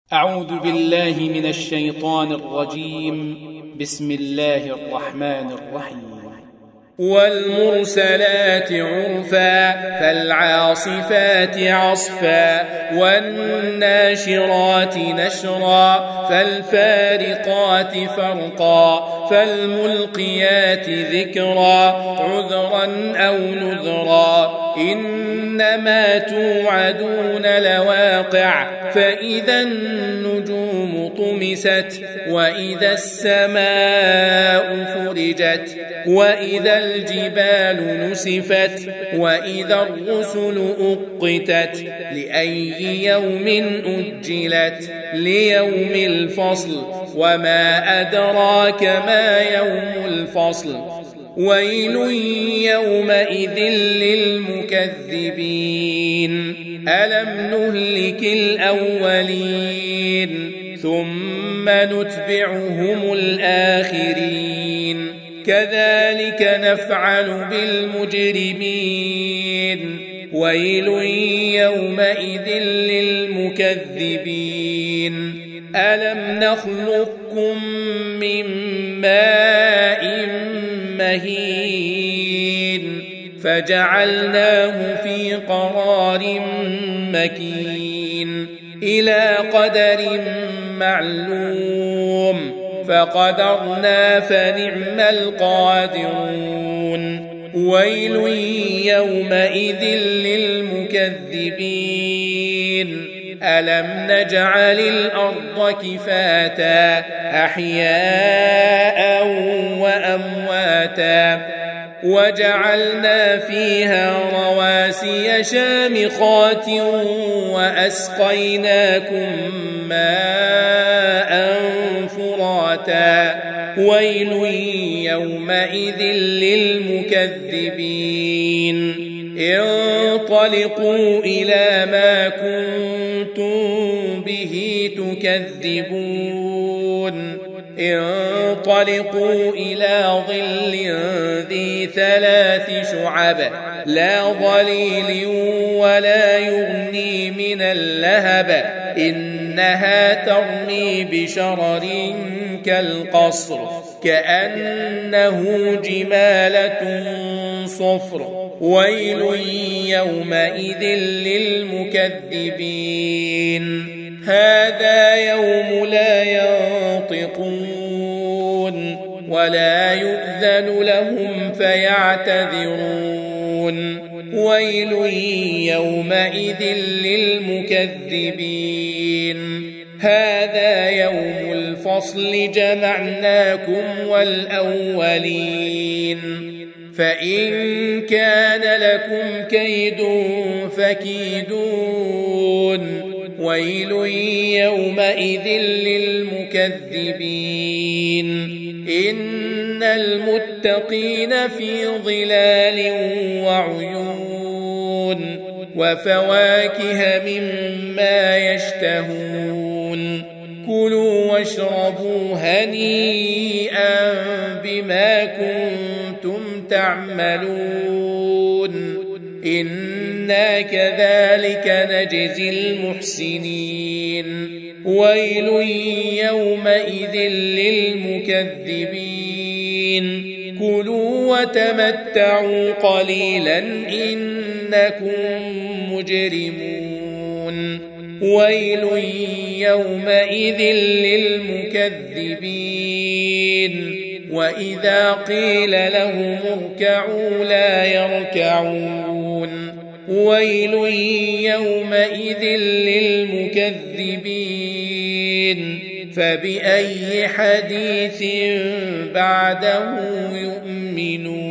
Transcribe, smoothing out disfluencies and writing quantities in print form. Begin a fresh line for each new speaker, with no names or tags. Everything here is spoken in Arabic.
أعوذ بالله من الشيطان الرجيم. بسم الله الرحمن الرحيم.
والمرسلات عرفا فالعاصفات عصفا والناشرات نشرا فالفارقات فرقا فالملقيات ذكرا عذرا أو نذرا إنما توعدون لواقع فإذا النجوم طمست وإذا السماء فرجت وإذا الجبال نسفت وإذا الرسل أقتت لأي يوم أجلت ليوم الفصل وما أدراك ما يوم الفصل ويل يومئذ للمكذبين ألم نهلك الأولين ثم نتبعهم الآخرين كذلك نفعل بالمجرمين ويل يومئذ للمكذبين ألم نخلقكم من ماء مهين فجعلناه في قرار مكين إلى قدر معلوم فقدرنا فنعم القادرون ويل يومئذ للمكذبين ألم نجعل الأرض كفاتا أحياء وأمواتا وجعلنا فيها رواسي شامخات وأسقيناكم ماء فراتا ويل يومئذ للمكذبين انطلقوا إلى ما كنتم به تكذبون انطلقوا إلى ظل ذي 3 شعب لا ظليل ولا يغني من اللهب إنها ترمي بشرر كالقصر كأنه جمالة صفر ويل يومئذ للمكذبين هذا يوم لا ينطقون ولا يؤذن لهم فيعتذرون ويل يومئذ للمكذبين هذا يوم الفصل جمعناكم والأولين فإن كان لكم كيد فكيدون ويل يومئذ للمكذبين إن المتقين في ظلال وعيون وفواكه مما يشتهون كلوا واشربوا هنيئا بما كنتم تعملون إنا كذلك نجزي المحسنين ويل يومئذ للمكذبين كلوا وتمتعوا قليلا إنكم مجرمون ويل يومئذ للمكذبين وإذا قيل لهم اركعوا لا يركعون ويل يومئذ للمكذبين فبأي حديث بعده يؤمنون